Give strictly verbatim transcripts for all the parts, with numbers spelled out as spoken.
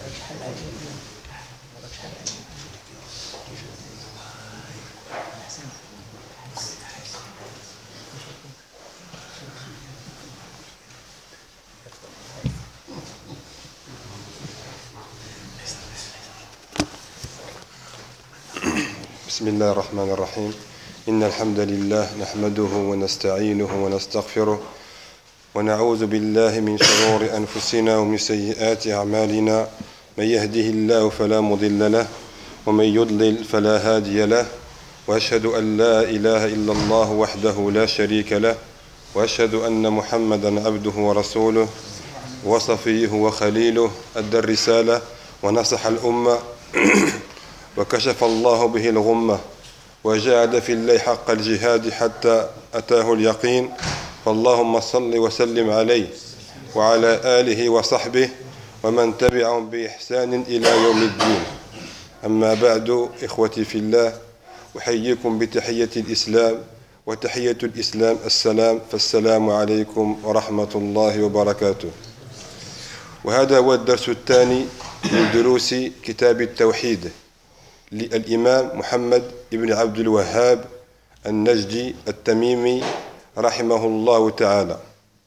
بسم الله الرحمن الرحيم. إن الحمد لله نحمده ونستعينه ونستغفره ونعوذ بالله من شرور أنفسنا ومن سيئات أعمالنا. من يهده الله فلا مضل له ومن يضلل فلا هادي له، وأشهد أن لا إله إلا الله وحده لا شريك له، وأشهد أن محمدا عبده ورسوله وصفيه وخليله، أدى الرسالة ونصح الأمة وكشف الله به الغمة، وجاهد في الله حق الجهاد حتى أتاه اليقين. فاللهم صل وسلم عليه وعلى آله وصحبه ومن تبعهم بإحسان إلى يوم الدين. أما بعد، إخوتي في الله، أحييكم بتحية الإسلام، وتحية الإسلام السلام، فالسلام عليكم ورحمة الله وبركاته. وهذا هو الدرس الثاني من دروس كتاب التوحيد للإمام محمد بن عبد الوهاب النجدي التميمي رحمه الله تعالى.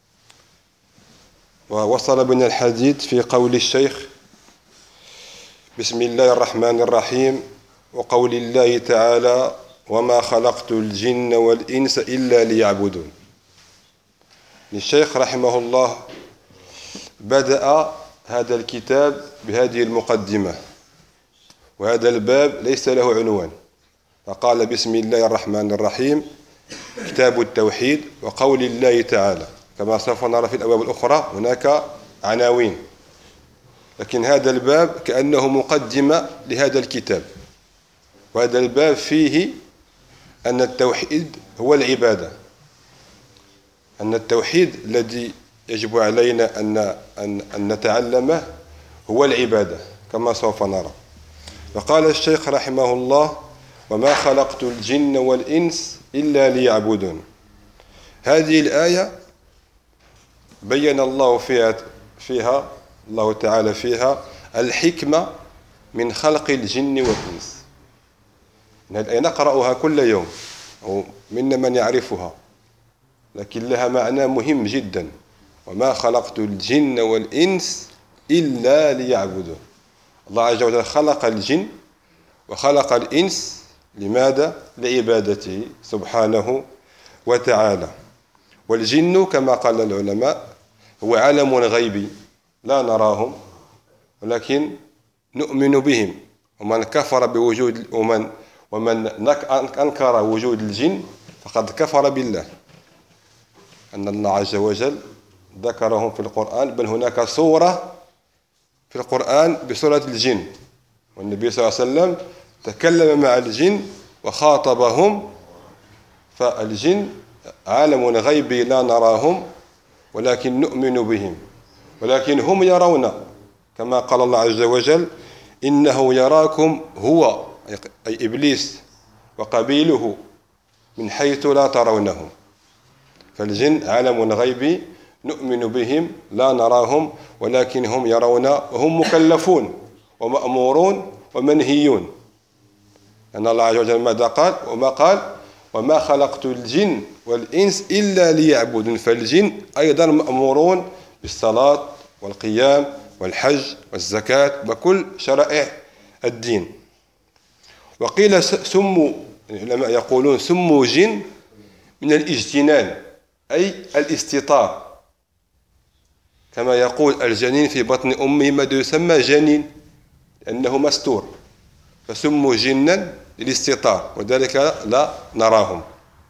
ووصل بنا الحديث في قول الشيخ: بسم الله الرحمن الرحيم، وقول الله تعالى: وما خلقت الجن والإنس إلا ليعبدون. الشيخ رحمه الله بدأ هذا الكتاب بهذه المقدمة، وهذا الباب ليس له عنوان، فقال: بسم الله الرحمن الرحيم، كتاب التوحيد، وقول الله تعالى. كما سوف نرى في الأبواب الأخرى هناك عناوين، لكن هذا الباب كأنه مقدمة لهذا الكتاب. وهذا الباب فيه أن التوحيد هو العبادة، أن التوحيد الذي يجب علينا أن, أن, أن نتعلمه هو العبادة، كما سوف نرى. فقال الشيخ رحمه الله: وما خلقت الجن والإنس إلا ليعبدون. هذه الآية بين الله فيها, فيها الله تعالى فيها الحكمة من خلق الجن والإنس. هذه الآية نقرأها كل يوم، ومنا من يعرفها، لكن لها معنى مهم جدا: وما خلقت الجن والإنس إلا ليعبدون. الله عز وجل خلق الجن وخلق الإنس لماذا؟ لعبادته سبحانه وتعالى. والجن كما قال العلماء هو عالم غيبي لا نراهم، ولكن نؤمن بهم. ومن كفر بوجود ومن ومن أنكر وجود الجن فقد كفر بالله، أن الله عز وجل ذكرهم في القرآن، بل هناك سورة في القرآن بسورة الجن، والنبي صلى الله عليه وسلم تكلم مع الجن وخاطبهم. فالجن عالم غيبي لا نراهم، ولكن نؤمن بهم، ولكن هم يرون، كما قال الله عز وجل: إنه يراكم هو أي إبليس وقبيله من حيث لا ترونهم. فالجن عالم غيبي نؤمن بهم لا نراهم، ولكن هم يرون، وهم مكلفون ومأمورون ومنهيون. أن الله عز وجل ماذا قال؟ وما قال: وما خلقت الجن والإنس إلا ليعبدون. فالجن أيضا مأمورون بالصلاة والقيام والحج والزكاة وكل شرائع الدين. وقيل سموا، العلماء يقولون سموا جن من الاجتنان، أي الاستطار، كما يقول الجنين في بطن أمه ماذا يسمى جنين، لأنه مستور، فسموا جنا للاستطار، وذلك لا نراهم.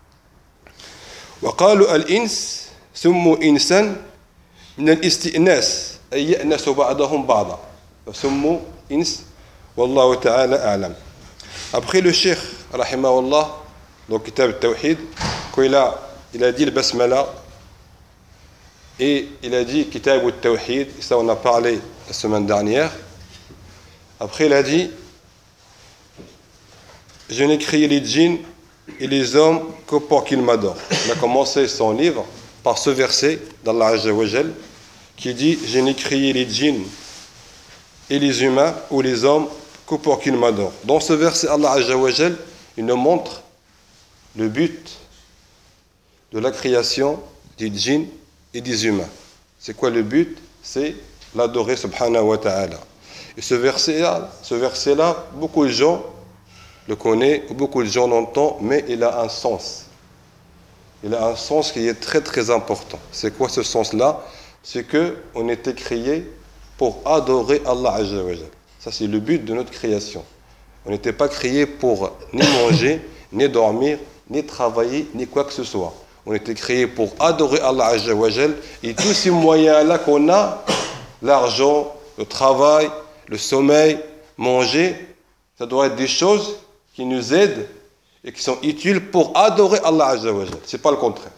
وقالوا الإنس سموا إنسا من الاستئناس، أي يأنس بعضهم بعضا، فسموا إنس، والله تعالى أعلم. Après le cheikh rahimahullah, donc Kitab al-Tawhid, quand il a, il a dit le basmala et il a dit Kitab al-Tawhid, et ça on a parlé la semaine dernière. Après il a dit: je n'ai créé les djinns et les hommes que pour qu'ils m'adorent. Il a commencé son livre par ce verset d'Allah Azza wa Jal qui dit: je n'ai créé les djinns et les humains ou les hommes que pour qu'ils m'adorent. Dans ce verset, Allah Azza wa Jal, il nous montre le but de la création des djinns et des humains. C'est quoi le but? C'est l'adorer subhanahu wa ta'ala. Et ce verset-là, ce verset-là, beaucoup de gens le connaissent, beaucoup de gens l'entendent, mais il a un sens. Il a un sens qui est très très important. C'est quoi ce sens-là? C'est qu'on était créé pour adorer Allah Azza wa Jal. Ça, c'est le but de notre création. On n'était pas créé pour ni manger, ni dormir, ni travailler, ni quoi que ce soit. On était créé pour adorer Allah Azza wa Jal. Et tous ces moyens-là qu'on a, l'argent, le travail, le sommeil, manger, ça doit être des choses qui nous aident et qui sont utiles pour adorer Allah Azza wa Jal. Ce n'est pas le contraire.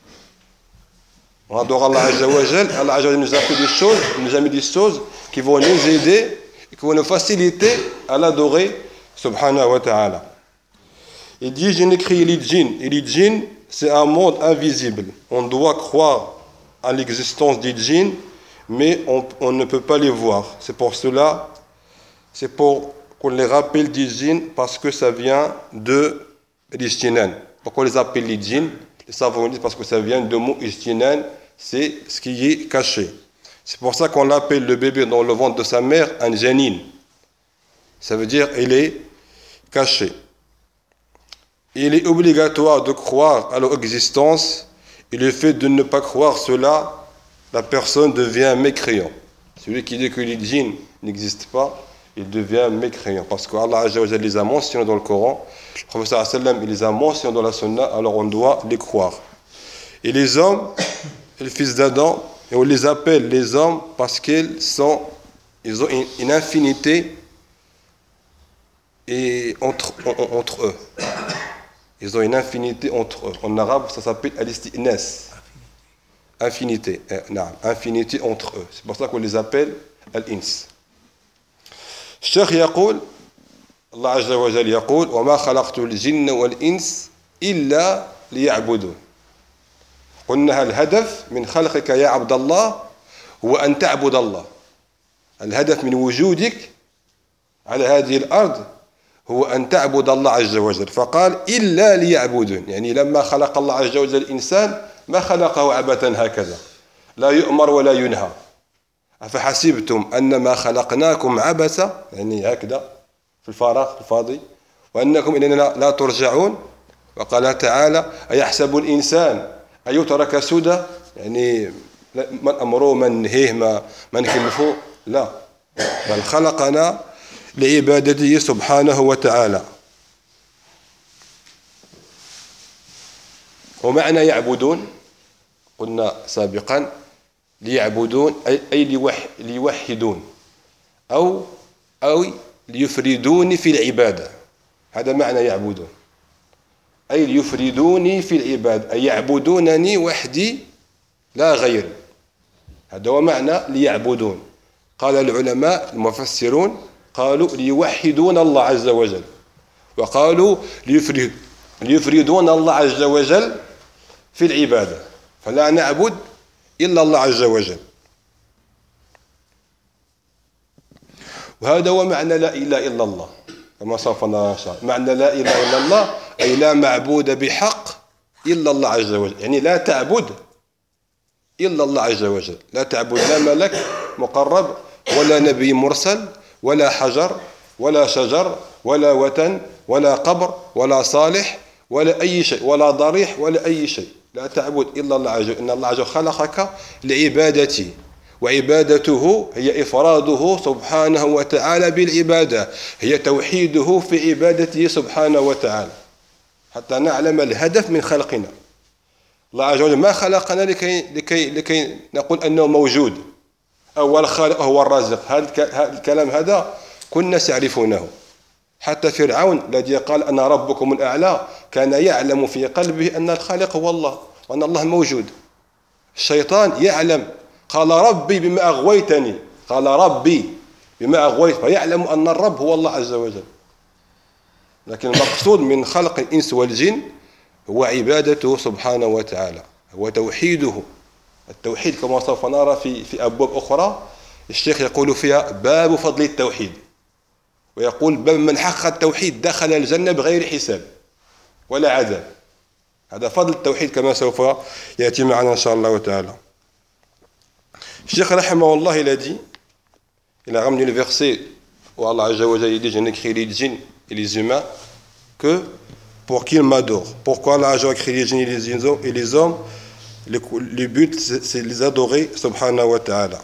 On adore Allah Azza wa Jal. Allah Azza wa Jal nous a fait des choses, il nous a mis des choses qui vont nous aider et qui vont nous faciliter à l'adorer, subhanahu wa ta'ala. Il dit, je n'ai créé les djinns. Et les djinns, c'est un monde invisible. On doit croire à l'existence des djinns, mais on, on ne peut pas les voir. C'est pour cela, c'est pour qu'on les rappelle des djinns, parce que ça vient de l'Ijtinan. Pourquoi on les appelle les djinns? Les savants disent parce que ça vient du mot Ijtinan, c'est ce qui est caché. C'est pour ça qu'on l'appelle le bébé dans le ventre de sa mère un janin. Ça veut dire il est caché. Il est obligatoire de croire à leur existence, et le fait de ne pas croire cela, la personne devient mécréant. Celui qui dit que les djinns n'existent pas, il devient mécréant. Parce qu'Allah Azza wa Jalla les a mentionnés dans le Coran, le prophète sallallahu alayhi wa sallam il les a mentionnés dans la Sunna, alors on doit les croire. Et les hommes, les fils d'Adam, et on les appelle les hommes parce qu'ils sont, ils ont une, une infinité et entre, entre eux. Ils ont une infinité entre eux. En arabe, ça s'appelle al-isti'nas. Infinité. Non, infinité entre eux. C'est pour ça qu'on les appelle al-ins. الشيخ يقول الله عز وجل يقول وما خلقت الجن والإنس إلا ليعبدون. قلنا الهدف من خلقك يا عبد الله هو أن تعبد الله. الهدف من وجودك على هذه الأرض هو أن تعبد الله عز وجل. فقال إلا ليعبدون، يعني لما خلق الله عز وجل الإنسان ما خلقه عبثا هكذا لا يؤمر ولا ينهى. أفحسبتم أنما خلقناكم عبثا، يعني هكذا في الفراغ الفاضي، وأنكم إلينا لا ترجعون. وقال تعالى أيحسب الإنسان أن يترك سدى، يعني من أمره من نهيه ما من كلفه، لا، بل خلقنا لعبادته سبحانه وتعالى. ومعنى يعبدون قلنا سابقا ليعبدون أي ليوحدون أو أو ليفردوني في العبادة. هذا معنى يعبدون، أي ليفردوني في العبادة، أي يعبدونني وحدي لا غيري. هذا هو معنى ليعبدون. قال العلماء المفسرون قالوا ليوحدون الله عز وجل، وقالوا ليفرد ليفردون الله عز وجل في العبادة، فلا نعبد إلا الله عز وجل. وهذا هو معنى لا إله إلا الله كما سوف نرى إن شاء الله. معنى لا إله إلا الله أي لا معبود بحق إلا الله عز وجل، يعني لا تعبد إلا الله عز وجل. لا تعبد لا ملك مقرب ولا نبي مرسل ولا حجر ولا شجر ولا وتن ولا قبر ولا صالح ولا أي شيء ولا ضريح ولا أي شيء. لا تعبد إلا الله عز وجل. إن الله عز وجل خلقك لعبادته، وعبادته هي إفراده سبحانه وتعالى بالعبادة، هي توحيده في عبادته سبحانه وتعالى، حتى نعلم الهدف من خلقنا. الله عز وجل ما خلقنا لكي لكي لكي نقول أنه موجود أو الخالق هو الرازق. هذا الكلام هذا كنا يعرفونه. حتى فرعون الذي قال أنا ربكم الأعلى كان يعلم في قلبه أن الخالق هو الله وأن الله موجود. الشيطان يعلم، قال ربي بما أغويتني، قال ربي بما أغويت، فيعلم أن الرب هو الله عز وجل. لكن المقصود من خلق الإنس والجن هو عبادته سبحانه وتعالى، هو توحيده. التوحيد كما سوف نرى في في أبواب أخرى الشيخ يقول فيها باب فضل التوحيد، ويقول باب من حقق التوحيد دخل الجنة بغير حساب ولا عذاب. هذا فضل التوحيد كما سوف يأتي معنا إن شاء الله تعالى. الشيخ رحمه الله il a dit, il a ramené le verset où Allah Azza wa Jalla dit je n'ai créé les djinns et les humains que pour qu'ils m'adorent. Pourquoi Allah Azza wa Jalla a créé les djinns et les hommes? Le, le but c'est de les adorer subhanahu wa ta'ala.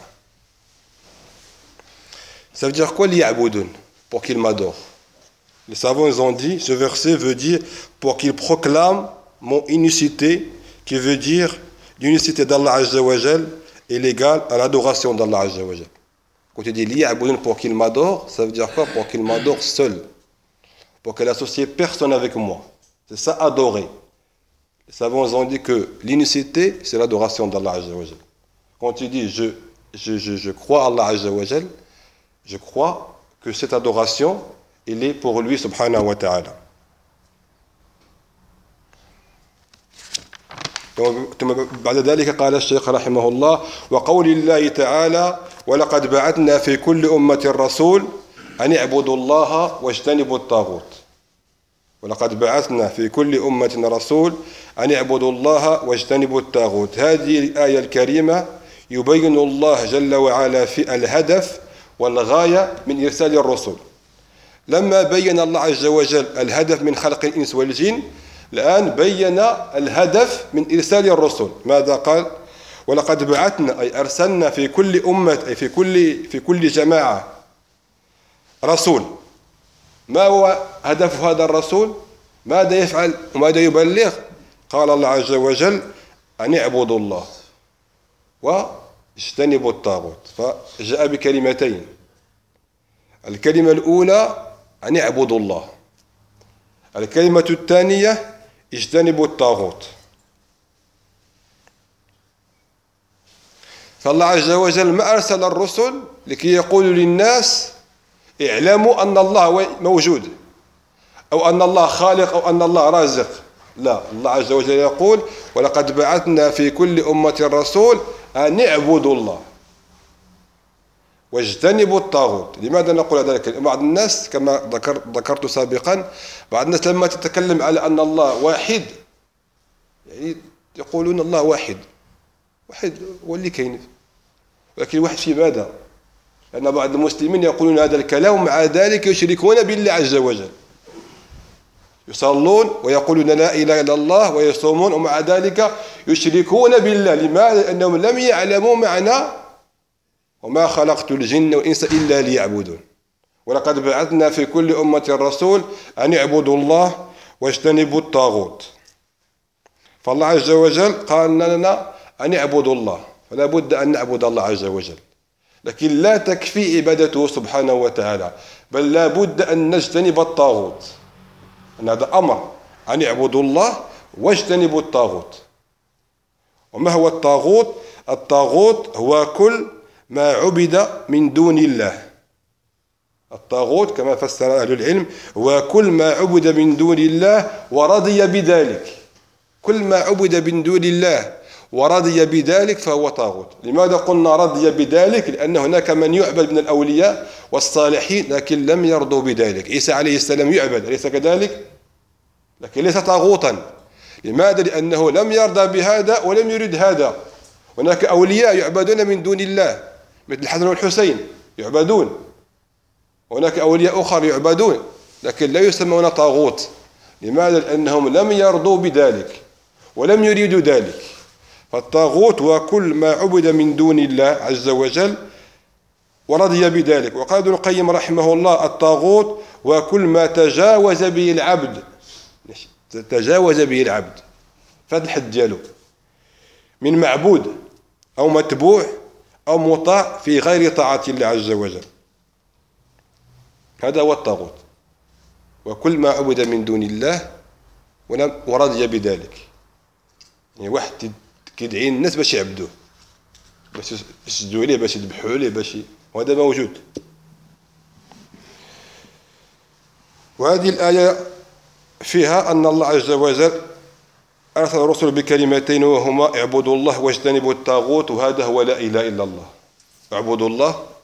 Ça veut dire quoi liya'budun? Pour qu'ils m'adorent. Les savants ils ont dit ce verset veut dire pour qu'ils proclament mon unicité, qui veut dire l'unicité d'Allah Azza wa Jalla est l'égale à l'adoration d'Allah Azza wa Jalla. Quand tu dis liya'budun pour qu'il m'adore, ça veut dire quoi? Pour qu'il m'adore seul, pour qu'elle associe personne avec moi. C'est ça adorer. Les savants ont dit que l'unicité c'est l'adoration d'Allah Azza wa Jalla. Quand tu dis je, je, je, je crois à Allah Azza wa Jalla, je crois que cette adoration elle est pour lui subhanahu wa ta'ala. بعد ذلك قال الشيخ رحمه الله وقول الله تعالى ولقد بعثنا في كل أمة رسول أن اعبدوا الله واجتنبوا الطاغوت. ولقد بعثنا في كل أمة رسول أن اعبدوا الله واجتنبوا الطاغوت. هذه الآية الكريمة يبين الله جل وعلا في الهدف والغاية من إرسال الرسل. لما بين الله عز وجل الهدف من خلق الإنس والجن، الآن بين الهدف من إرسال الرسل. ماذا قال؟ ولقد بعثنا أي أرسلنا في كل أمة أي في كل في كل جماعة رسول. ما هو هدف هذا الرسول؟ ماذا يفعل وماذا يبلغ؟ قال الله عز وجل أن اعبدوا الله واجتنبوا الطاغوت. فجاء بكلمتين. الكلمة الأولى أن اعبدوا الله. الكلمة الثانية اجتنبوا الطاغوت. فالله عز وجل ما أرسل الرسل لكي يقولوا للناس اعلموا أن الله موجود أو أن الله خالق أو أن الله رازق. لا، الله عز وجل يقول ولقد بعثنا في كل أمة رسول أن اعبدوا الله واجتنبوا الطاغوت. لماذا نقول ذلك؟ بعض الناس كما ذكر ذكرت سابقا بعض الناس لما تتكلم على أن الله واحد يعني يقولون الله واحد واحد واللي كاين، ولكن واحد في ماذا؟ لأن بعض المسلمين يقولون هذا الكلام ومع ذلك يشركون بالله عز وجل. يصلون ويقولون لا إله إلا الله ويصومون ومع ذلك يشركون بالله. لماذا؟ لأنهم لم يعلموا معنى وما خلقت الجن والإنس إلا ليعبدون. ولقد بعثنا في كل أمة رسول أن اعبدوا الله واجتنبوا الطاغوت. فالله عز وجل قال لنا أن اعبدوا الله، فلا بد أن نعبد الله عز وجل، لكن لا تكفي عبادته سبحانه وتعالى، بل لا بد أن نجتنب الطاغوت. أن هذا أمر أن اعبدوا الله واجتنبوا الطاغوت. وما هو الطاغوت؟ الطاغوت هو كل ما عبد من دون الله. الطاغوت كما فسر أهل العلم هو كل ما عبد من دون الله ورضي بذلك. كل ما عبد من دون الله ورضي بذلك فهو طاغوت. لماذا قلنا رضي بذلك؟ لأن هناك من يعبد من الأولياء والصالحين لكن لم يرضوا بذلك. عيسى عليه السلام يعبد، أليس كذلك؟ لكن ليس طاغوتا. لماذا؟ لأنه لم يرضى بهذا ولم يرد هذا. هناك أولياء يعبدون من دون الله مثل الحسن والحسين يعبدون، هناك أولياء أخر يعبدون لكن لا يسمون طاغوت. لماذا؟ لأنهم لم يرضوا بذلك ولم يريدوا ذلك. فالطاغوت هو كل ما عبد من دون الله عز وجل ورضي بذلك. وقال ابن القيم رحمه الله الطاغوت هو كل ما تجاوز به العبد تجاوز به العبد فهذا الحد ديالو من معبود أو متبوع أو مطاع في غير طاعة الله عز وجل. هذا هو الطاغوت، وكل ما عبد من دون الله ورضي بذلك. يعني واحد كيدعي الناس باش يعبدوه، باش يسجدوا عليه، باش يذبحوا عليه، باش وهذا موجود. وهذه الآية فيها أن الله عز وجل أرسل الرسل بكلمتين وهما اعبدوا الله واجتنبوا الطاغوت، وهذا هو لا إله إلا الله. اعبدوا الله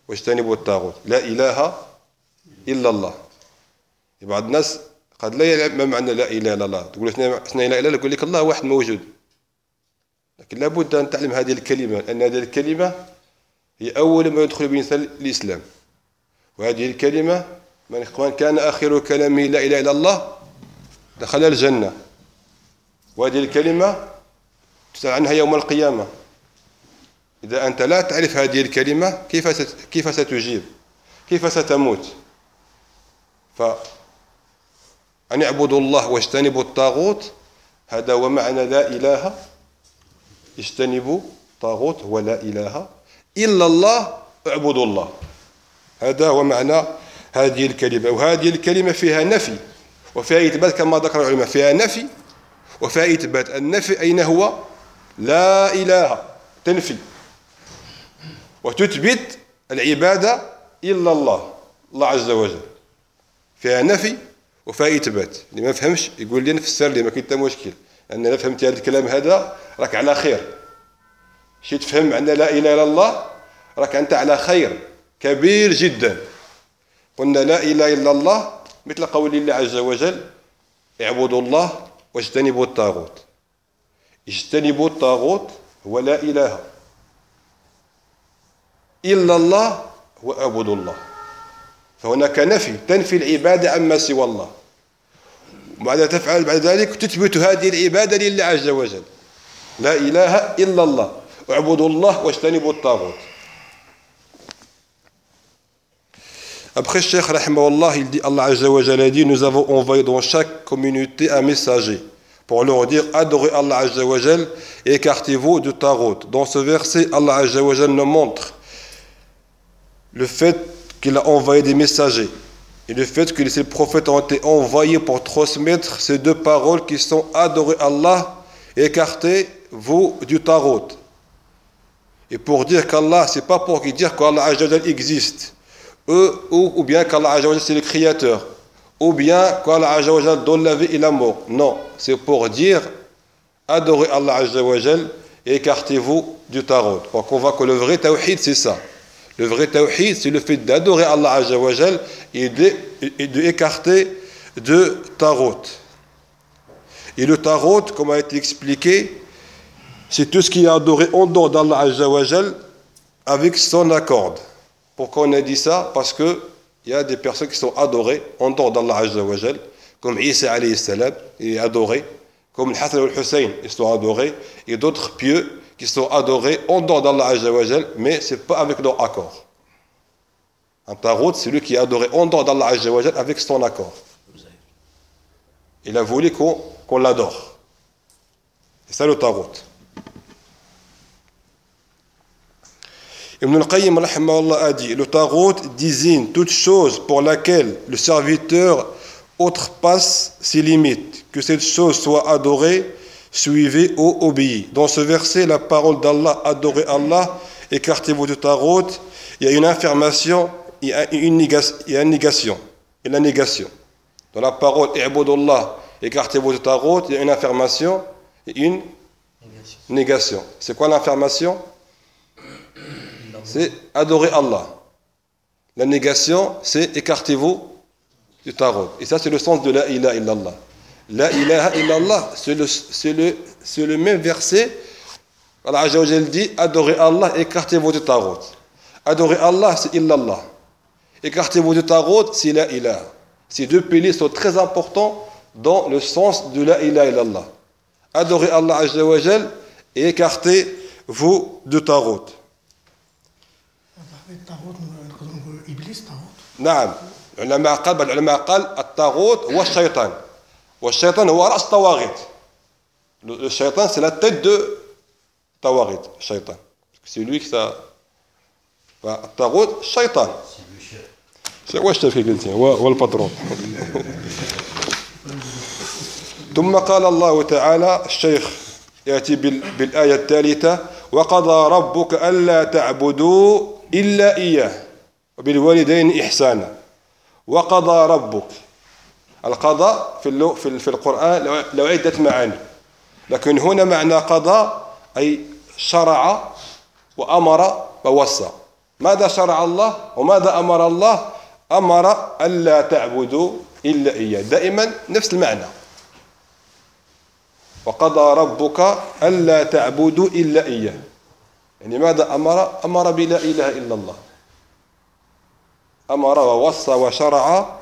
واجتنبوا الطاغوت لا إله إلا الله. بعض الناس قد لا يعلم ما معنى لا إله إلا الله، تقول شنو لا إله إلا الله، يقول لك الله واحد موجود، لكن لابد أن تعلم هذه الكلمة، لأن هذه الكلمة هي أول ما يدخل به الإنسان الإسلام. وهذه الكلمة من كان آخر كلامه لا إله إلا الله دخل الجنة. وهذه الكلمة تسأل عنها يوم القيامة. إذا أنت لا تعرف هذه الكلمة كيف كيف ستجيب؟ كيف ستموت؟ فأن اعبدوا الله واجتنبوا الطاغوت، هذا هو معنى لا إله. اجتنبوا الطاغوت هو لا إله إلا الله، اعبدوا الله. هذا هو معنى هذه الكلمة. وهذه الكلمة فيها نفي وفيها إثبات كما ذكر العلماء، فيها نفي وفيها إثبات. النفي أين هو؟ لا إله تنفي وتثبت العبادة إلا الله، الله عز وجل. فيها نفي وفيها إثبات. اللي ما فهمش يقول لي نفسر لي، ما كاين حتى مشكل، لأن أنا فهمت هذا الكلام هذا راك على خير. شي تفهم عندنا لا إله إلا الله راك أنت على خير كبير جدا. قلنا لا إله إلا الله مثل قول الله عز وجل اعبدوا الله واجتنبوا الطاغوت. اجتنبوا الطاغوت هو لا إله إلا الله واعبدوا الله. فهناك نفي تنفي العبادة عما سوى الله، وبعد تفعل بعد ذلك تثبت هذه العبادة لله عز وجل. لا إله إلا الله واعبدوا الله واجتنبوا الطاغوت. Après, Cheikh Rahimahullah, il dit, Allah Azza wa Jalla dit, nous avons envoyé dans chaque communauté un messager pour leur dire, adorez Allah Azza wa Jalla et écartez-vous du Tarout. Dans ce verset, Allah Azza wa Jalla nous montre le fait qu'il a envoyé des messagers et le fait que ces prophètes ont été envoyés pour transmettre ces deux paroles qui sont adorez Allah et écartez-vous du Tarout. Et pour dire qu'Allah, c'est pas pour dire qu'Allah Azza wa Jalla existe. Eux, ou, ou bien qu'Allah Azza wa Jalla c'est le créateur, ou bien qu'Allah Azza wa Jalla donne la vie et la mort. Non, c'est pour dire adorez Allah Azza wa Jalla et écartez-vous du Tarout. Donc on voit que le vrai tawhid c'est ça. Le vrai tawhid c'est le fait d'adorer Allah Azza wa Jalla et de, et de écarter de Tarout. Et le Tarout, comme a été expliqué, c'est tout ce qui est adoré en dehors d'Allah Azza wa Jalla avec son accord. Pourquoi on a dit ça? Parce qu'il y a des personnes qui sont adorées en dehors d'Allah Azza wa Jal, comme Isa alayhi salam est adoré, comme Hassan et Hussein ils sont adorés, et d'autres pieux qui sont adorés en dehors d'Allah Azza wa Jal, mais ce n'est pas avec leur accord. Un Tarout, c'est lui qui est adoré en dehors d'Allah Azza wa Jal avec son accord. Il a voulu qu'on, qu'on l'adore. C'est ça le Tarout. Ibn al-Qayyim rahimahullah a dit, le Tarout désigne toute chose pour laquelle le serviteur outrepasse ses limites, que cette chose soit adorée, suivie ou obéie. Dans ce verset, la parole d'Allah, adorez Allah, écartez-vous du Tarout, il y a une affirmation, il y a une négation, il y a une négation, et la négation. Dans la parole, i'budullah, écartez-vous du Tarout, il y a une affirmation et une négation. négation. C'est quoi l'affirmation? C'est adorer Allah. La négation, c'est écartez-vous du Tarout. Et ça, c'est le sens de la ilaha illallah. La ilaha illallah, c'est le, c'est le, c'est le même verset. Allah Azza wa Jalla dit adorez Allah, écartez-vous du Tarout. Adorer Allah, c'est illallah. Écartez-vous du Tarout, c'est la ilaha. Ces deux piliers sont très importants dans le sens de la ilaha illallah. Adorez Allah Azza wa Jalla et écartez-vous du Tarout. الطاغوت نقدروا ابليس طاغوت. نعم العلماء قال العلماء قال الطاغوت هو الشيطان والشيطان هو راس الطواغيت. الشيطان c'est la tête de طواغيت. الشيطان c'est lui qui ça. الطاغوت الشيطان هو الشيخ قلتي هو هو الباترون. ثم قال الله تعالى الشيخ ياتي بالايه الثالثه وقضى ربك الا تعبدوا إلا إياه وبالوالدين إحسانا. وقضى ربك. القضاء في في في القرآن له عدة معاني، لكن هنا معنى قضاء أي شرع وأمر ووصى. ماذا شرع الله وماذا أمر الله؟ أمر ألا تعبدوا إلا إياه، دائما نفس المعنى. وقضى ربك ألا تعبدوا إلا إياه، يعني ماذا أمر؟ أمر بلا إله إلا الله، أمر ووصى وشرع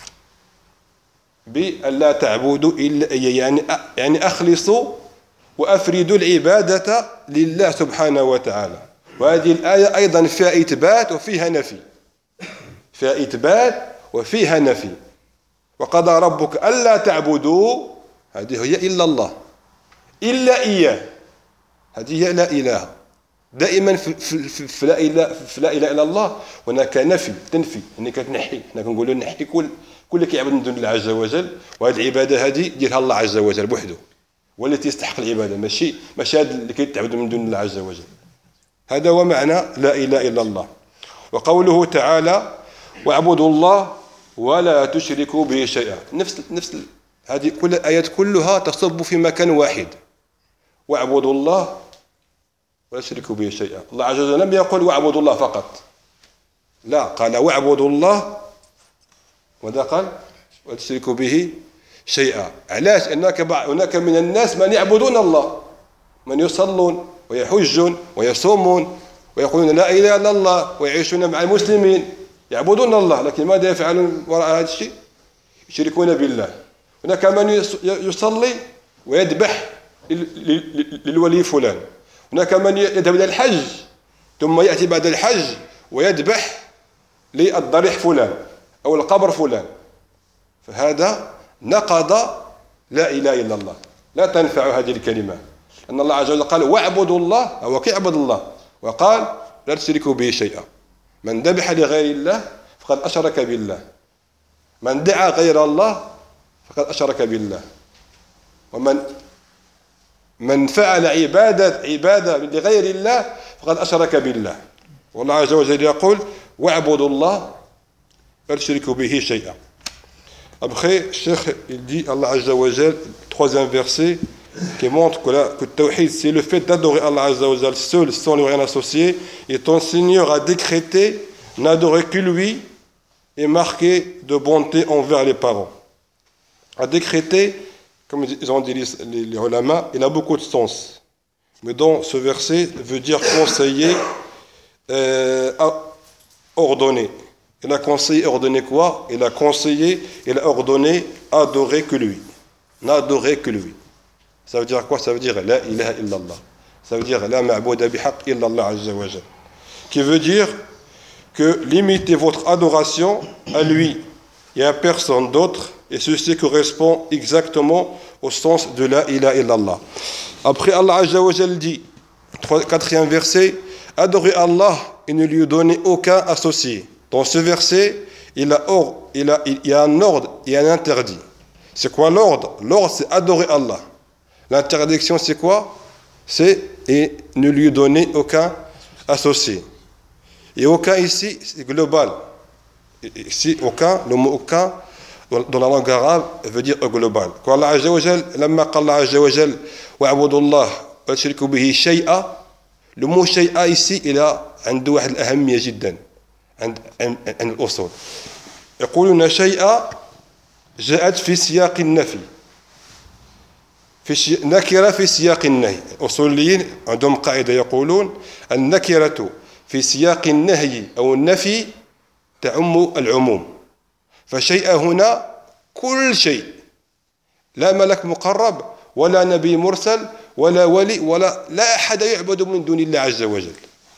بألا تعبدوا إلا إياه، يعني يعني أخلصوا وأفردوا العبادة لله سبحانه وتعالى. وهذه الآية أيضا فيها إثبات وفيها نفي، فيها إثبات وفيها نفي. وقضى ربك ألا تعبدوا، هذه هي إلا الله، إلا إياه، هذه هي لا إله. دائما في, في, في, في, لا إله في لا إله إلا الله هناك نفي، تنفي، يعني كتنحي. حنا كنقولوا نحي كل كل كيعبد من دون الله عز وجل، وهذه العبادة هذه ديرها الله عز وجل بوحده، والتي يستحق العبادة، ماشي ماشي هذا اللي كيتعبد من دون الله عز وجل. هذا هو معنى لا إله إلا الله. وقوله تعالى واعبدوا الله ولا تشركوا به شيئا، نفس نفس هذه كل الآيات كلها تصب في مكان واحد، واعبدوا الله ولا تشركوا به شيئا. الله عز وجل لم يقل واعبدوا الله فقط، لا، قال واعبدوا الله، ماذا قال؟ ولا تشركوا به شيئا. علاش؟ هناك هناك من الناس من يعبدون الله، من يصلون ويحجون ويصومون ويقولون لا إله إلا الله ويعيشون مع المسلمين، يعبدون الله، لكن ماذا يفعلون وراء هذا الشيء؟ يشركون بالله. هناك من يصلي ويذبح للولي فلان، هناك من يذهب إلى الحج ثم يأتي بعد الحج ويذبح للضريح فلان أو القبر فلان، فهذا نقض لا إله إلا الله، لا تنفع هذه الكلمة. أن الله عز وجل قال واعبدوا الله، هو كيعبد الله، وقال لا تشركوا به شيئا. من ذبح لغير الله فقد أشرك بالله، من دعا غير الله فقد أشرك بالله، ومن من فعل عبادة عبادة لغير الله فقد أشرك بالله. والله عز وجل يقول واعبدوا الله لا تشركوا به شيئا. Après, le Cheikh il dit, Allah Azza wa Jal, troisième verset, qui montre que, la, que le tawhid, c'est le fait d'adorer Allah Azza wa Jal seul, sans lui rien associer, et ton Seigneur a décrété n'adorer que lui et marqué de bonté envers les parents. A décrété, comme ils ont dit les, les, les ulama, il a beaucoup de sens. Mais dans ce verset, veut dire conseiller, euh, ordonner. Il a conseillé, ordonné quoi? Il a conseillé, il a ordonné adorer que lui. N'adorer que lui. Ça veut dire quoi? Ça veut dire la ilaha illallah. Ça veut dire la ma'bouda bihaq illallah azza wa jal. Qui veut dire que limitez votre adoration à lui et à personne d'autre, et ceci correspond exactement au sens de la ilaha illallah. Après, Allah azza wa jal dit, quatrième verset, adorez Allah et ne lui donnez aucun associé. Dans ce verset, il, a or, il, a, il y a un ordre et un interdit. C'est quoi l'ordre? L'ordre, c'est adorer Allah. L'interdiction, c'est quoi? C'est et ne lui donner aucun associé. Et aucun ici, c'est global. Ici, aucun, le mot aucun, dans la langue arabe, veut dire global. Quand Allah Azza wa Jal, لما قال الله عز وجل واعبدوا الله ولا تشركوا به شيئا, le mot شيئا ici, il a عنده واحد الأهمية جدا. عند عند الأصول يقولون شيئا جاءت في سياق النفي، في شي... نكرة في سياق النهي. الأصوليين عندهم قاعدة يقولون النكرة في سياق النهي أو النفي تعم العموم. فشيء هنا كل شيء، لا ملك مقرب ولا نبي مرسل ولا ولي ولا لا أحد يعبد من دون الله عز وجل.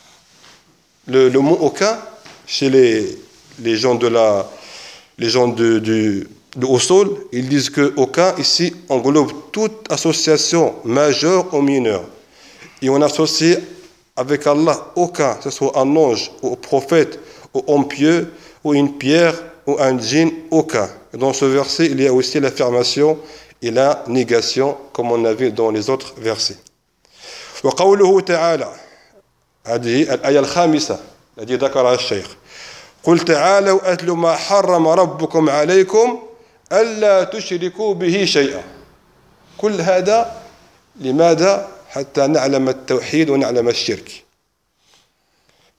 Le, le mot aucun chez les, les gens de la les gens de, de, de Usul, ils disent que aucun ici englobe toute association majeure ou mineure, et on associe avec Allah aucun, que ce soit un ange ou un prophète ou un pieux ou une pierre ou un djinn, aucun. Et dans ce verset il y a aussi l'affirmation et la négation comme on a vu dans les autres versets. وقوله تعالى هذه الآية الخامسة التي ذكرها الشيخ قل تعالوا أتل ما حرم ربكم عليكم ألا تشركوا به شيئا. كل هذا لماذا؟ حتى نعلم التوحيد ونعلم الشرك.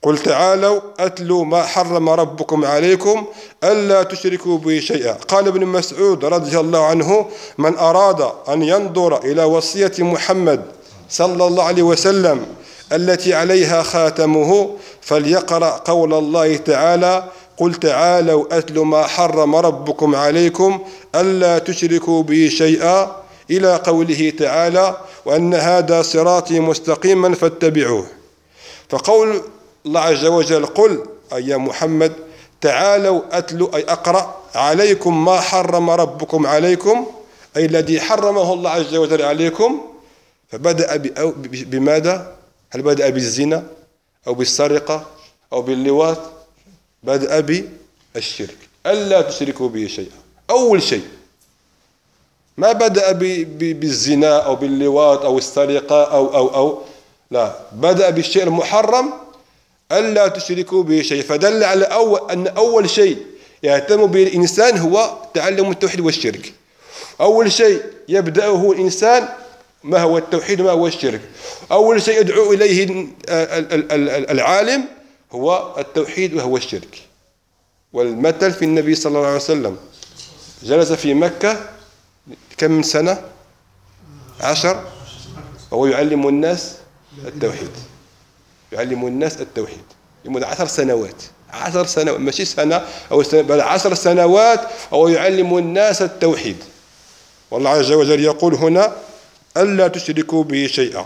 قل تعالوا أتل ما حرم ربكم عليكم ألا تشركوا به شيئا. قال ابن مسعود رضي الله عنه: من أراد أن ينظر إلى وصية محمد صلى الله عليه وسلم التي عليها خاتمه فليقرأ قول الله تعالى: قل تعالوا أتل ما حرم ربكم عليكم ألا تشركوا به شيئا، إلى قوله تعالى: وأن هذا صراطي مستقيما فاتبعوه. فقول الله عز وجل: قل أي يا محمد تعالوا أتل أي أقرأ عليكم ما حرم ربكم عليكم، أي الذي حرمه الله عز وجل عليكم. فبدأ بماذا؟ هل بدأ بالزنا أو بالسرقة أو باللواط؟ بدأ بالشرك، ألا تشركوا به شيئا. أول شيء ما بدأ بالزنا أو باللواط أو السرقة أو أو أو لا، بدأ بالشيء المحرم ألا تشركوا به شيء. فدل على أول أن أول شيء يهتم به الإنسان هو تعلم التوحيد والشرك. أول شيء يبدأه الإنسان ما هو التوحيد وما هو الشرك. أول شيء يدعو إليه العالم هو التوحيد وهو الشرك. والمثل في النبي صلى الله عليه وسلم جلس في مكة كم من سنة؟ عشر، وهو يعلم الناس التوحيد، يعلم الناس التوحيد لمدة عشر سنوات. عشر سنوات، ماشي سنة أو سنة، بل عشر سنوات وهو يعلم الناس التوحيد. والله عز وجل يقول هنا: ألا تشركوا به شيئا.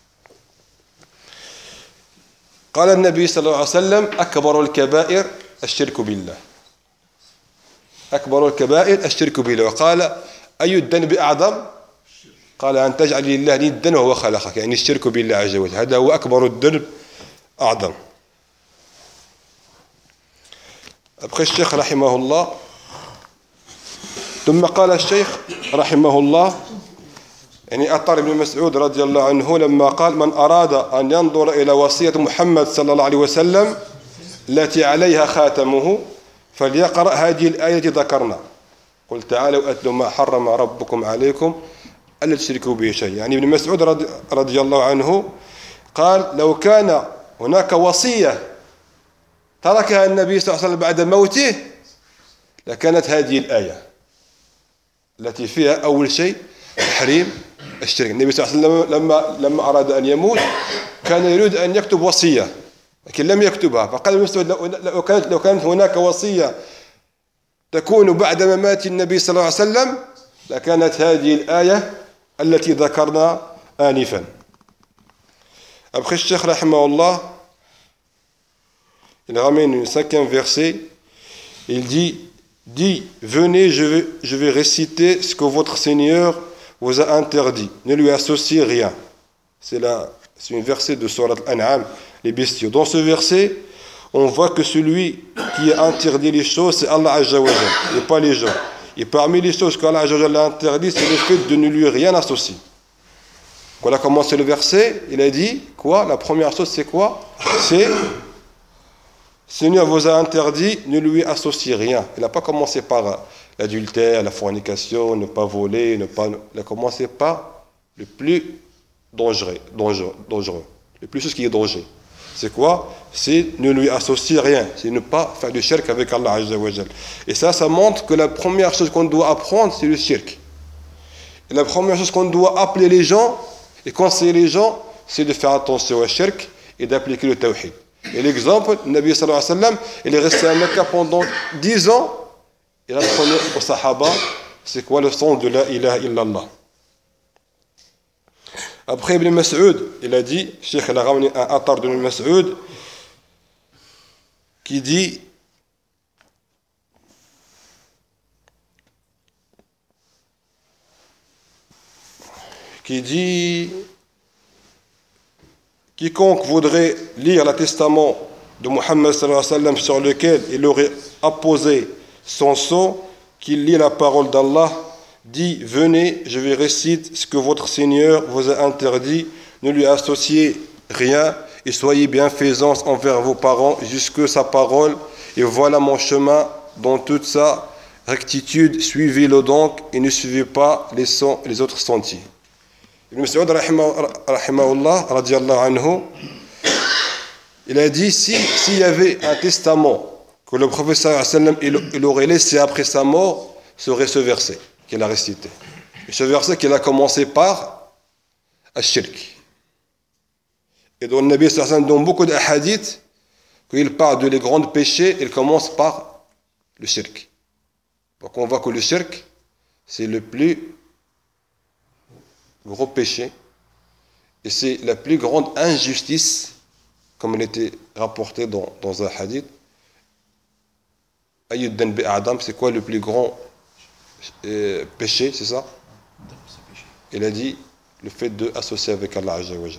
قال النبي صلى الله عليه وسلم: أكبر الكبائر الشرك بالله. أكبر الكبائر الشرك بالله. وقال: أي الذنب أعظم؟ قال: أن تجعل لله ندا وهو خلقك، يعني الشرك بالله عز وجل، هذا هو أكبر الذنب أعظم. أبقى الشيخ رحمه الله. ثم قال الشيخ رحمه الله، يعني أثر ابن مسعود رضي الله عنه لما قال: من أراد أن ينظر إلى وصية محمد صلى الله عليه وسلم التي عليها خاتمه فليقرأ هذه الآية التي ذكرنا: قل تعالوا أتل ما حرم ربكم عليكم ألا تشركوا به شيء. يعني ابن مسعود رضي, رضي الله عنه قال: لو كان هناك وصية تركها النبي صلى الله عليه وسلم بعد موته لكانت هذه الآية التي فيها أول شيء تحريم الشرك. النبي صلى الله عليه وسلم لما لما أراد أن يموت كان يريد أن يكتب وصية لكن لم يكتبها. فقال ابن مسعود: لو كانت لو كانت هناك وصية تكون بعد ممات النبي صلى الله عليه وسلم لكانت هذه الآية التي ذكرنا آنفا. Après, Cheikh rahimahullah, il ramène un cinquième verset. Il dit: dit, venez, je vais, je vais réciter ce que votre Seigneur vous a interdit. Ne lui associez rien. C'est là, c'est un verset de Surat Al-An'am, les bestiaux. Dans ce verset, on voit que celui qui a interdit les choses, c'est Allah Azza wa Jal, et pas les gens. Et parmi les choses qu'Allah Azza wa Jal a interdit, c'est le fait de ne lui rien associer. Quand on a commencé le verset, il a dit quoi? La première chose, c'est quoi? C'est Seigneur vous a interdit, ne lui associez rien. Il n'a pas commencé par l'adultère, la fornication, ne pas voler, ne pas. Il a commencé par le plus dangereux, dangereux, dangereux. Le plus ce qui est danger. C'est quoi? C'est ne lui associer rien. C'est ne pas faire de shirk avec Allah Azza wa Jal. Et ça, ça montre que la première chose qu'on doit apprendre, c'est le shirk. Et la première chose qu'on doit appeler les gens et conseiller les gens, c'est de faire attention au shirk et d'appliquer le tawhid. Et l'exemple, le Nabi sallallahu alayhi wa sallam, il est resté à Mecca pendant dix ans. Il a appris aux Sahaba, c'est quoi le sens de la ilaha illallah. Après Ibn Mas'ud, il a dit, Cheikh il a ramené un atar de Ibn Mas'ud qui dit qui dit quiconque voudrait lire le testament de Muhammad sallallahu alayhi wa sallam sur lequel il aurait apposé son sceau, qu'il lit la parole d'Allah, dit: venez, je vais réciter ce que votre Seigneur vous a interdit, ne lui associez rien et soyez bienfaisants envers vos parents jusque sa parole, et voilà mon chemin dans toute sa rectitude, suivez-le donc et ne suivez pas les, sons, les autres sentiers. Ibn Mas'ud rahimahullah radiyallahu anhu, Il a dit, si, s'il y avait un testament que le prophète sallallahu alayhi wa sallam, il, il aurait laissé après sa mort, serait ce verset qu'il a récité. Et ce verset qu'il a commencé par Ash-Shirk. Et dans le Nabi sallallahu alayhi wa sallam, dans beaucoup de hadiths, quand il parle de les grands péchés, il commence par le Shirk. Donc on voit que le Shirk, c'est le plus gros péché et c'est la plus grande injustice, comme il était rapporté dans, dans un hadith. Ayyudan bi Adam, c'est quoi le plus grand euh, péché, c'est ça? Il a dit le fait d'associer avec Allah Azza wa Jalla.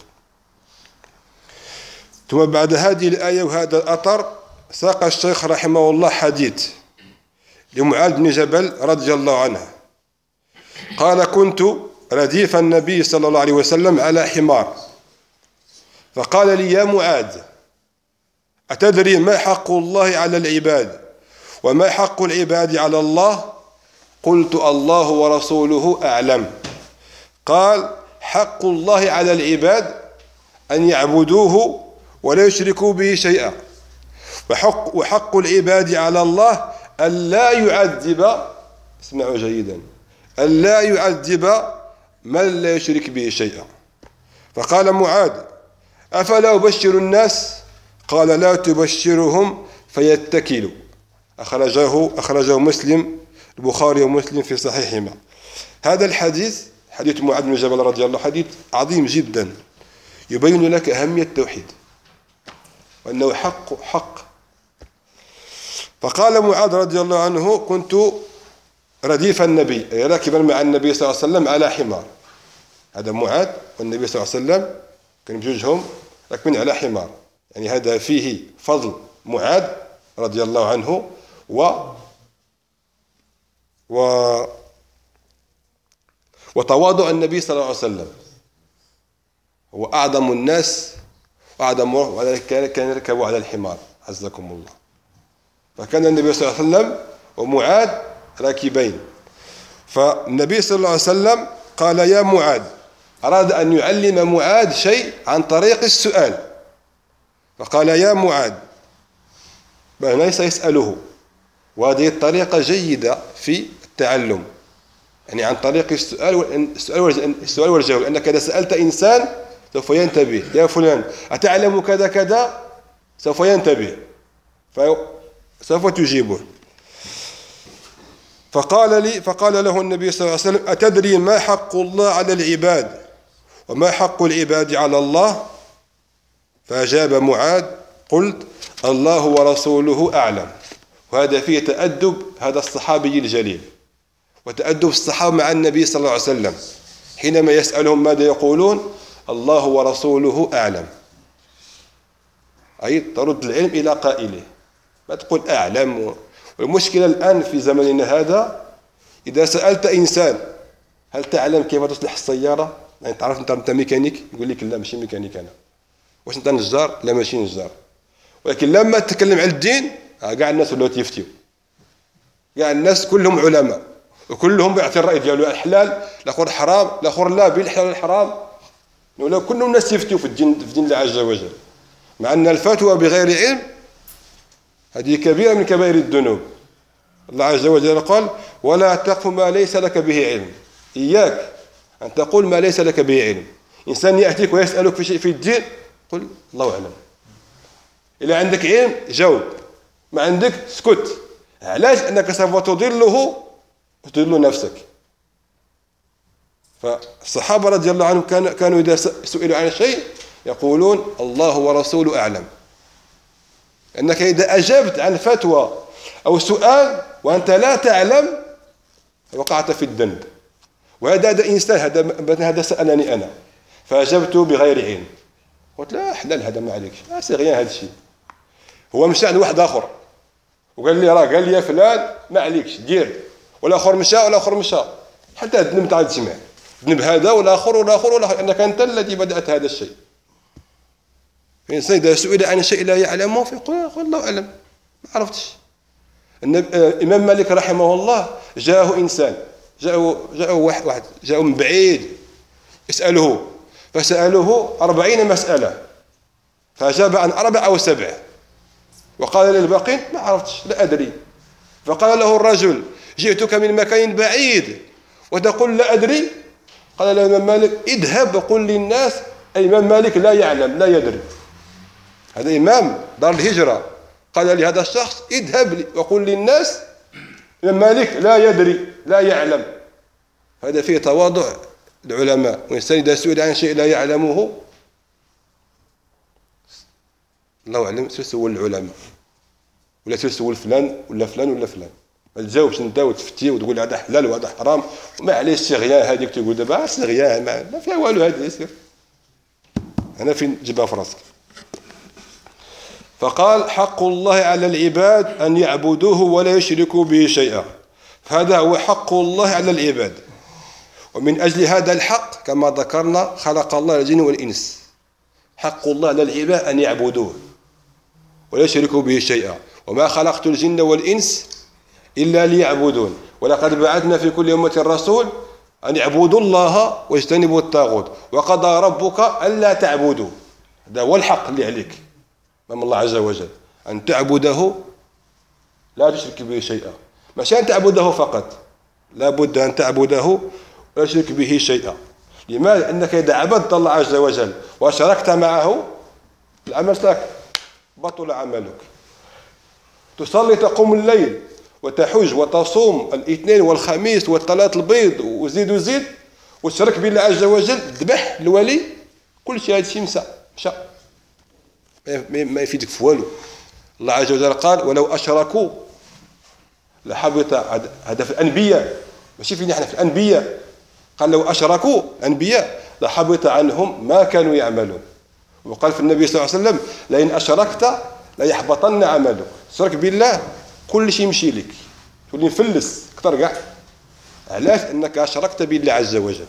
ثم بعد هذه الآية وهذا الأثر ساق الشيخ رحمه الله حديث لمعاذ بن جبل رضي الله عنه قال كنت رديف النبي صلى الله عليه وسلم على حمار فقال لي يا معاذ أتدري ما حق الله على العباد وما حق العباد على الله قلت الله ورسوله أعلم قال حق الله على العباد أن يعبدوه ولا يشركوا به شيئا وحق, وحق العباد على الله أن لا يعذب اسمعوا جيدا أن لا يعذب من لا يشرك به شيئا فقال معاذ أفلا أبشر الناس قال لا تبشرهم فيتكلوا أخرجه أخرجه مسلم البخاري ومسلم في صحيحهما. هذا الحديث حديث معاذ بن جبل رضي الله عنه حديث عظيم جدا يبين لك أهمية التوحيد وأنه حق حق. فقال معاذ رضي الله عنه كنت رديف النبي أي راكبا مع النبي صلى الله عليه وسلم على حمار. هذا معاذ والنبي صلى الله عليه وسلم كان بجوجهم راكبين على حمار، يعني هذا فيه فضل معاذ رضي الله عنه و و وتواضع النبي صلى الله عليه وسلم. هو أعظم الناس وأعظم وذلك كان يركب على الحمار عزكم الله. فكان النبي صلى الله عليه وسلم ومعاذ راكبين. فالنبي صلى الله عليه وسلم قال يا معاذ، أراد أن يعلم معاذ شيء عن طريق السؤال. فقال يا معاذ، ليس يسأله، وهذه الطريقة جيدة في التعلم، يعني عن طريق السؤال السؤال والجواب، لأنك إذا سألت إنسان سوف ينتبه. يا فلان أتعلم كذا كذا؟ سوف ينتبه فسوف تجيبه. فقال لي فقال له النبي صلى الله عليه وسلم أتدري ما حق الله على العباد وما حق العباد على الله؟ فأجاب معاذ قلت الله ورسوله أعلم. وهذا فيه تأدب هذا الصحابي الجليل وتأدب الصحابة مع النبي صلى الله عليه وسلم حينما يسألهم ماذا يقولون؟ الله ورسوله أعلم، أي ترد العلم إلى قائله، ما تقول أعلم. والمشكلة الآن في زمننا هذا إذا سألت إنسان هل تعلم كيف تصلح السيارة؟ يعني تعرف أنت أنت ميكانيك؟ يقول لك لا ماشي ميكانيك أنا. واش أنت نجار؟ لا ماشي نجار. ولكن لما تتكلم عن الدين كاع الناس ولاو تيفتيو، كاع الناس كلهم علماء وكلهم يعطي الرأي ديالو الحلال الآخر حرام الآخر لا بين الحلال والحرام، ولا كلهم الناس يفتيو في الدين في دين الله عز وجل، مع أن الفتوى بغير علم هذه كبيرة من كبائر الذنوب. الله عز وجل قال ولا تقف ما ليس لك به علم. إياك أن تقول ما ليس لك به علم. إنسان يأتيك ويسألك في شيء في الدين قل الله أعلم. إذا عندك علم جاوب، ما عندك اسكت. علاش؟ أنك سوف تضله وتضل نفسك. فالصحابة رضي الله عنهم كانوا إذا سئلوا عن شيء يقولون الله ورسوله أعلم. أنك إذا أجبت عن فتوى أو سؤال وأنت لا تعلم وقعت في الذنب. وهذا هذا إنسان هذا هذا سألني أنا فأجبت بغير علم، قلت لا حلال هذا ما عليكش، لا سي غيان هذا الشيء. هو مشى عند واحد آخر وقال لي راه قال لي يا فلان ما عليكش دير، والآخر مشى والآخر مشى حتى الذنب تاع الجميع، الذنب هذا والآخر والآخر والآخر، أنك أنت الذي بدأت هذا الشيء. الإنسان إذا سئل عن شيء لا يعلمه فيقول الله أعلم ما عرفتش. الإمام مالك رحمه الله جاءه إنسان جاءه جاءه واحد واحد جاءه من بعيد يسأله، فسأله أربعين مسألة فأجاب عن أربع أو سبع، وقال للباقين ما عرفتش لا أدري. فقال له الرجل جئتك من مكان بعيد وتقول لا أدري؟ قال له الإمام مالك اذهب وقل للناس الإمام مالك لا يعلم لا يدري. هذا إمام دار الهجرة قال لهذا الشخص اذهب وقل للناس الإمام مالك لا يدري لا يعلم. هذا فيه تواضع العلماء، والإنسان إذا سئل عن شيء لا يعلمه الله أعلم تسول العلماء ولا تسول فلان ولا فلان ولا فلان، ما تجاوبش انت وتفتي وتقول هذا حلال وهذا حرام وما عليه الشغيان هذيك تقول دابا الشغيان ما, ما فيها والو هذه يسير أنا فين جبها في راسك. فقال حق الله على العباد أن يعبدوه ولا يشركوا به شيئا، هذا هو حق الله على العباد. ومن أجل هذا الحق كما ذكرنا خلق الله الجن والإنس. حق الله على العباد أن يعبدوه ولا يشركوا به شيئا، وما خلقت الجن والإنس إلا ليعبدون، ولقد بعثنا في كل أمة رسول أن يعبدوا الله واجتنبوا الطاغوت وقضى ربك ألا تعبدوا. هذا هو الحق اللي عليك أمام الله عز وجل، أن تعبده لا تشرك به شيئا، مش أن تعبده فقط، لا بد أن تعبده ولا تشرك به شيئا. لماذا؟ أنك إذا عبدت الله عز وجل وشركت معه العمل تاعك بطل عملك. تصلي تقوم الليل وتحج وتصوم الاثنين والخميس والثلاث البيض وزيد وزيد وتشرك بالله عز وجل ذبح الولي كل شيء هذا الشيء مشى مشى ما يفيدك في والو. الله عز وجل قال ولو أشركوا لحبط. هذا في الأنبياء ماشي فينا احنا، في الأنبياء قال لو أشركوا الأنبياء لحبط عنهم ما كانوا يعملون. وقال في النبي صلى الله عليه وسلم لئن أشركت ليحبطن عملك. شرك بالله كل شيء يمشي لك تولي مفلس اكثر كاع. علاش؟ انك اشركت بالله عز وجل.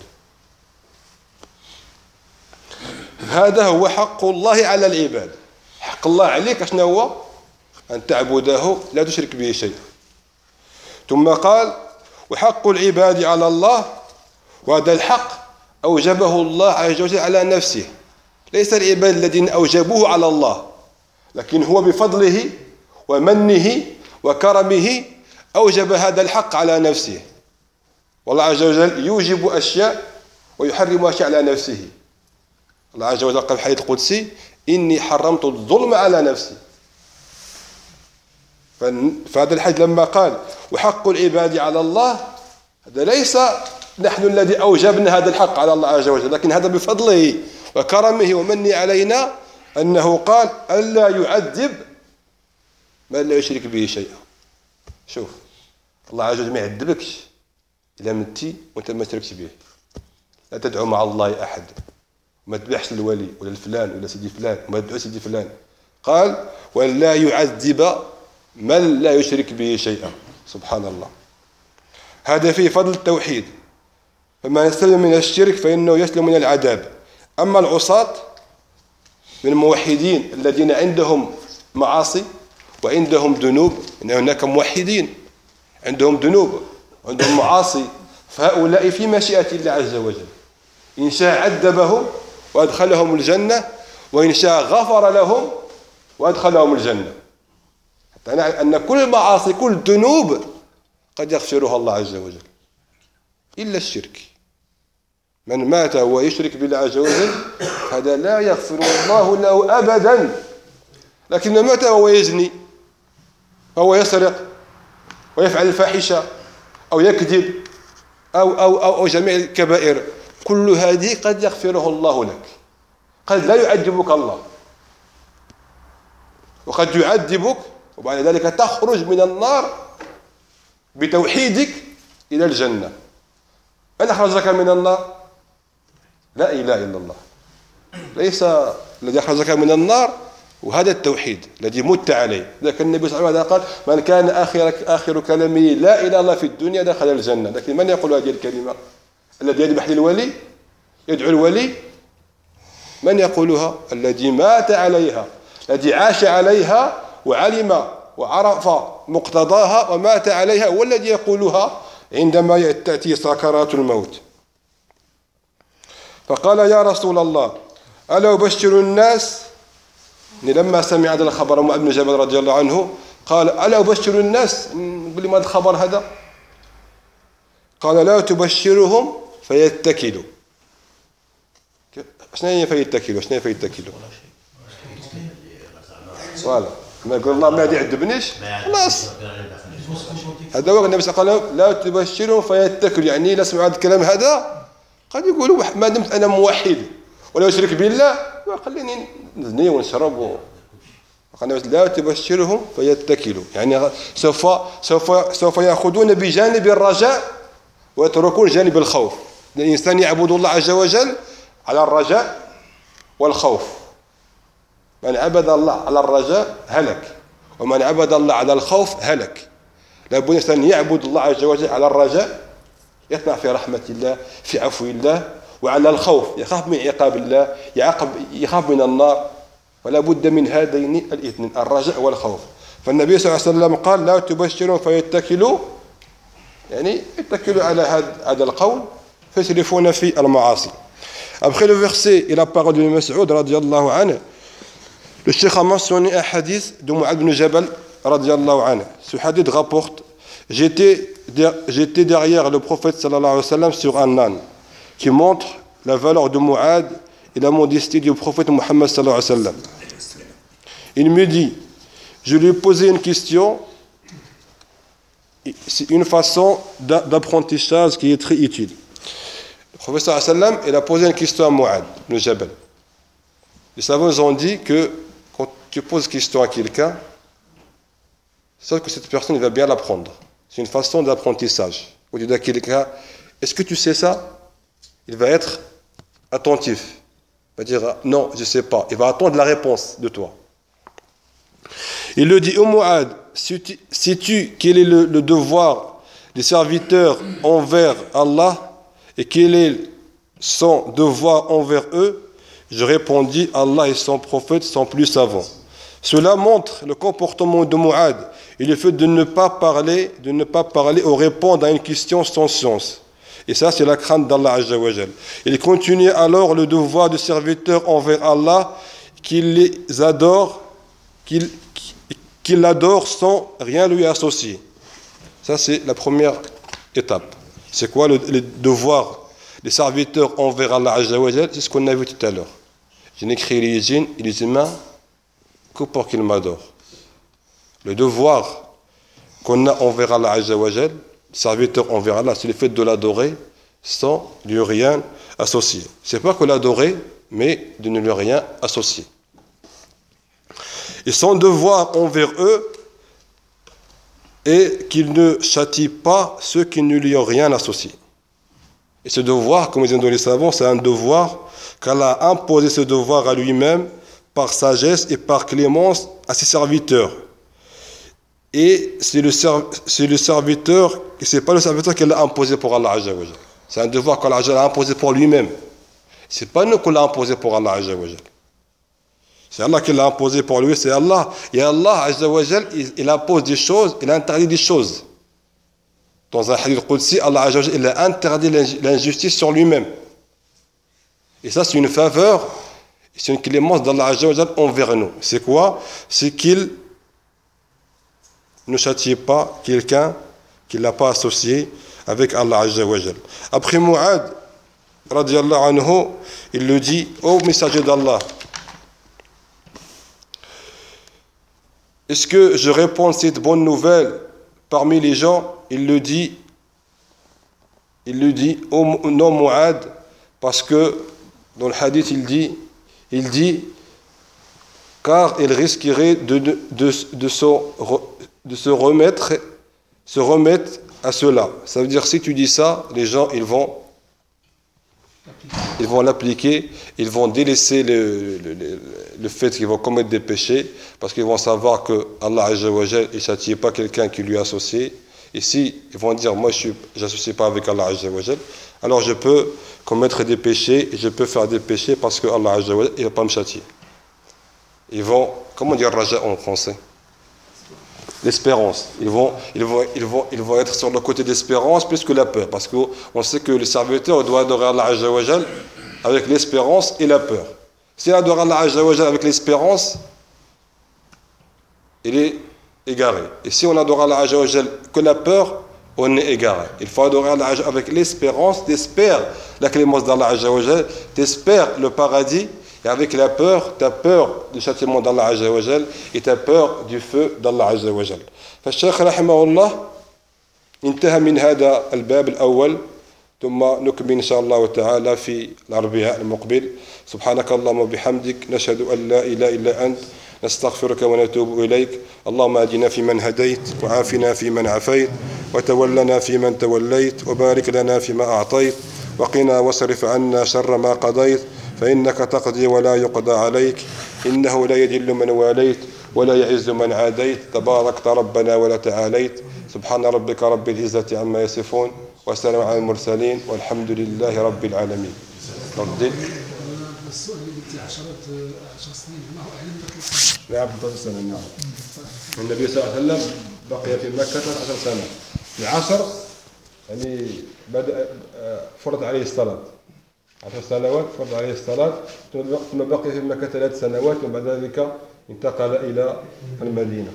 هذا هو حق الله على العباد. حق الله عليك شنو هو؟ ان تعبده لا تشرك به شيئا. ثم قال وحق العباد على الله، وهذا الحق اوجبه الله عز وجل على نفسه، ليس العباد الذين اوجبوه على الله، لكن هو بفضله ومنه وكرمه أوجب هذا الحق على نفسه. والله عز وجل يوجب أشياء ويحرم أشياء على نفسه. الله عز وجل قال في الحديث القدسي إني حرمت الظلم على نفسي. فهذا الحديث لما قال وحق العباد على الله، هذا ليس نحن الذي أوجبنا هذا الحق على الله عز وجل، لكن هذا بفضله وكرمه ومنه علينا، أنه قال ألا يعذب من لا يشرك به شيئا. شوف الله عز وجل ما يعذبكش إلا متي وأنت ما تشركش به. لا تدعو مع الله أحد، ما تذبحش الولي ولا الفلان ولا سيدي فلان، وما تدعو سيدي فلان. قال ولا يعذب من لا يشرك به شيئا. سبحان الله. هذا فيه فضل التوحيد، فمن يسلم من الشرك فإنه يسلم من العذاب. أما العصاة من الموحدين الذين عندهم معاصي وعندهم ذنوب، إن هناك موحدين عندهم ذنوب وعندهم معاصي، فهؤلاء في مشيئة الله عز وجل، إن شاء عذبهم وأدخلهم الجنة، وإن شاء غفر لهم وأدخلهم الجنة. حتى أن كل المعاصي كل الذنوب قد يغفرها الله عز وجل إلا الشرك. من مات وهو يشرك بالله عز وجل هذا لا يغفر الله له أبدا. لكن من مات وهو يزني وهو يسرق ويفعل الفاحشة أو يكذب أو, أو, أو, أو جميع الكبائر، كل هذه قد يغفره الله لك، قد لا يعذبك الله، وقد يعذبك وبعد ذلك تخرج من النار بتوحيدك إلى الجنة. من أخرجك من النار؟ لا إله إلا الله. ليس الذي أخرجك من النار وهذا التوحيد الذي مت عليه. لكن النبي صلى الله عليه وسلم قال من كان آخر, آخر كلامه لا إله إلا الله في الدنيا دخل الجنة. لكن من يقول هذه الكلمة؟ الذي يذبح للولي يدعو الولي؟ من يقولها؟ الذي مات عليها، الذي عاش عليها وعلم وعرف مقتضاها ومات عليها، هو الذي يقولها عندما تأتي سكرات الموت. فقال يا رسول الله ألا أبشر الناس لما سمع هذا الخبر معاذ بن جبل رضي الله عنه قال ألا أبشر الناس؟ نقول لي ما هذا الخبر هذا؟ قال لا تبشرهم فيتكلوا. شنو هي فيتكلوا؟ شنو هي فيتكلوا؟ فوالا ما يقول الله ما يعذبنيش خلاص. هذا هو النبي صلى الله عليه وسلم لا تبشرهم فيتكلوا، يعني لا سمعوا هذا الكلام هذا قد يقولوا ما دمت انا موحد ولا اشرك بالله خليني نزني ونشرب. لا تبشرهم فيتكلوا، يعني سوف سوف سوف ياخذون بجانب الرجاء ويتركون جانب الخوف. الانسان يعبد الله عز وجل على الرجاء والخوف. من عبد الله على الرجاء هلك، ومن عبد الله على الخوف هلك. لابد الانسان يعبد الله عز وجل على الرجاء، يطمع في رحمة الله في عفو الله، وعلى الخوف يخاف من عقاب الله، يعاقب يخاف من النار. ولا بد من هذين الاثنين الرجاء والخوف. فالنبي صلى الله عليه وسلم قال لا تبشرون فيتكلوا، يعني يتكلوا على هذا القول فيسرفون في المعاصي. Après le verset et la parole de Mas'ud radiallahu anhu, le Cheikh a mentionné un hadith de Mu'adh ibn Jabal radiallahu anhu. Ce hadith rapporte: j'étais, j'étais derrière le prophète sallallahu alayhi wa sallam sur un âne, qui montre la valeur de Mu'adh et la modestie du prophète Muhammad sallallahu alayhi wa sallam. Il me dit, je lui ai posé une question, c'est une façon d'apprentissage qui est très utile. Le prophète sallallahu alayhi wa sallam, il a posé une question à Mu'adh ibn Jabal. Les savants ont dit que quand tu poses une question à quelqu'un, c'est que cette personne il va bien l'apprendre. C'est une façon d'apprentissage. Quand tu dis à quelqu'un, est-ce que tu sais ça? Il va être attentif. Il va dire, non, je ne sais pas. Il va attendre la réponse de toi. Il le dit, ô Mu'adh, sais-tu quel est le, le devoir des serviteurs envers Allah et quel est son devoir envers eux? Je répondis, Allah et son prophète sont plus savants. Cela montre le comportement de Mu'adh et le fait de ne pas parler, de ne pas parler ou répondre à une question sans sens. Et ça, c'est la crainte d'Allah Azza wa Jal. Il continue alors le devoir de serviteur envers Allah, qu'il les adore, qu'il, qu'il l'adore sans rien lui associer. Ça, c'est la première étape. C'est quoi le, le devoir des serviteurs envers Allah Azza wa Jal? C'est ce qu'on a vu tout à l'heure. Je n'ai créé les djinns et les humains que pour qu'ils m'adorent. Le devoir qu'on a envers Allah Azza wa Jal, serviteur envers Allah, c'est le fait de l'adorer sans lui rien associer. C'est pas que l'adorer, mais de ne lui rien associer. Et son devoir envers eux est qu'il ne châtie pas ceux qui ne lui ont rien associé. Et ce devoir, comme ils ont dit les savants, c'est un devoir qu'Allah a imposé ce devoir à lui-même par sagesse et par clémence à ses serviteurs. Et c'est le, c'est le serviteur, ce n'est pas le serviteur qu'il a imposé pour Allah Azza wa Jal. C'est un devoir qu'Allah Azza wa Jal a imposé pour lui-même. Ce n'est pas nous qu'on l'a imposé pour Allah Azza wa Jal. C'est Allah qui l'a imposé pour lui, c'est Allah. Et Allah Azza wa Jal, il, il impose des choses, il interdit des choses. Dans un hadith Qudsi, Allah Azza wa Jal, il a interdit l'injustice sur lui-même. Et ça, c'est une faveur, c'est une clémence d'Allah Azza wa Jal envers nous. C'est quoi? C'est qu'il ne châtie pas quelqu'un qui ne l'a pas associé avec Allah Azza wa Jal. Après Mu'adh, radiallahu anhu, il le dit, ô messager d'Allah, est-ce que je réponds cette bonne nouvelle parmi les gens? Il le dit, il le dit, ô non Mu'adh, parce que dans le hadith il dit, il dit, car il risquerait de, de, de, de, se, de se remettre, se remettre à cela. Ça veut dire si tu dis ça, les gens ils vont, ils vont l'appliquer, ils vont délaisser le, le, le, le fait qu'ils vont commettre des péchés, parce qu'ils vont savoir que Allah Azza wa Jal ne châtie pas quelqu'un qui lui est associé. Et si ils vont dire moi je n'associe pas avec Allah Azza wa Jal, alors je peux commettre des péchés et je peux faire des péchés parce que Allah Azza wa Jal ne va pas me châtier. Ils vont, comment dire raja en français? L'espérance. Ils vont, ils, vont, ils, vont, ils vont être sur le côté d'espérance plus que la peur. Parce qu'on sait que le serviteur doit adorer Allah Azza wa Jal avec l'espérance et la peur. S'il adore Allah Azza wa Jal avec l'espérance, il est égaré. Et si on adore Allah Azza wa Jal que la peur, on est égaré. Il faut adorer Allah Azza avec l'espérance, t'espères la clémence d'Allah Azza wa Jal, t'espères le paradis, et avec la peur, t'as peur du châtiment d'Allah Azza wa Jal, et t'as peur du feu d'Allah Azza wa Jal. فالشيخ رحمه الله انتهى من هذا الباب الأول، ثم نكمل إن شاء الله تعالى في الأربعاء المقبل. سبحانك اللهم وبحمدك، نشهد أن لا إله إلا أنت، نستغفرك ونتوب إليك. اللهم أهدنا فيمن هديت، وعافنا فيمن عافيت، وتولنا فيمن توليت، وبارك لنا فيما أعطيت، وقنا واصرف عنا شر ما قضيت، فإنك تقضي ولا يقضى عليك، إنه لا يذل من واليت ولا يعز من عاديت، تباركت ربنا ولا تعاليت. سبحان ربك رب العزة عما يصفون، وسلام على المرسلين، والحمد لله رب العالمين. ردي. السؤال اللي عشرات عشر سنين ما هو أعلم ذاك السنة. نعم ثلاث سنة. نعم. النبي صلى الله عليه وسلم بقي في مكة عشر سنة. العشر يعني بدأ فرض عليه الصلاة. عشر سنوات فرض عليه الصلاة، ثم بقي في مكة ثلاث سنوات، وبعد ذلك انتقل إلى المدينة.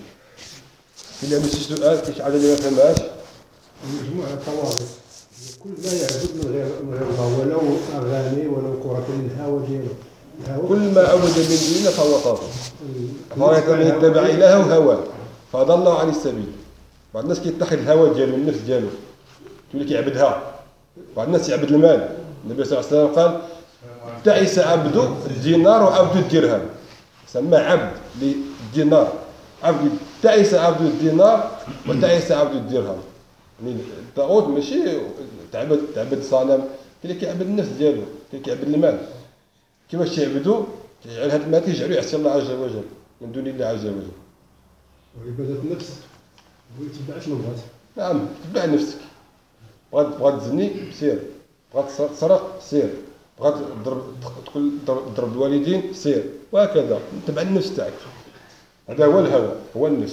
إلا من سؤال كيش عدد ما فهمهاش؟ مجموعة طوائف كل ما يعبد من غير من غير الله، ولو أغاني ولو كرة الهوى ديالو. كل ما عبد من دون الله فهو طاغوت. فرأيت من يتبع إلهه هواه فضل عن السبيل. بعض الناس كيتخذ الهوى ديالو النفس ديالو تولي كيعبدها. بعض الناس يعبد المال. النبي صلى الله عليه وسلم قال: تعس عبد الدينار وعبد الدرهم. سمى عبد للدينار، عبد تعس عبد الدينار وتعس عبد الدرهم. يعني الطاغوت ماشي تعبد تعبد صنم، كاين اللي كيعبد النفس ديالو، كاين كيعبد المال. كيفاش تيعبدو؟ كيجعل هذا المال كيجعلو يعصي الله عز وجل من دون الله عز وجل. وعبادة النفس ويتبع شنو بغات. نعم، تبع نفسك. بغات بغات تزني سير، بغات تسرق سير، بغات تضرب تقول تضرب الوالدين سير، وهكذا تبع النفس تاعك. هذا هو الهوى، هو النفس.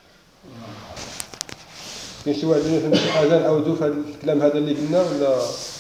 كاين شي واحد يفهم شي حاجه نعاودو في هذا الكلام هذا اللي قلنا ولا؟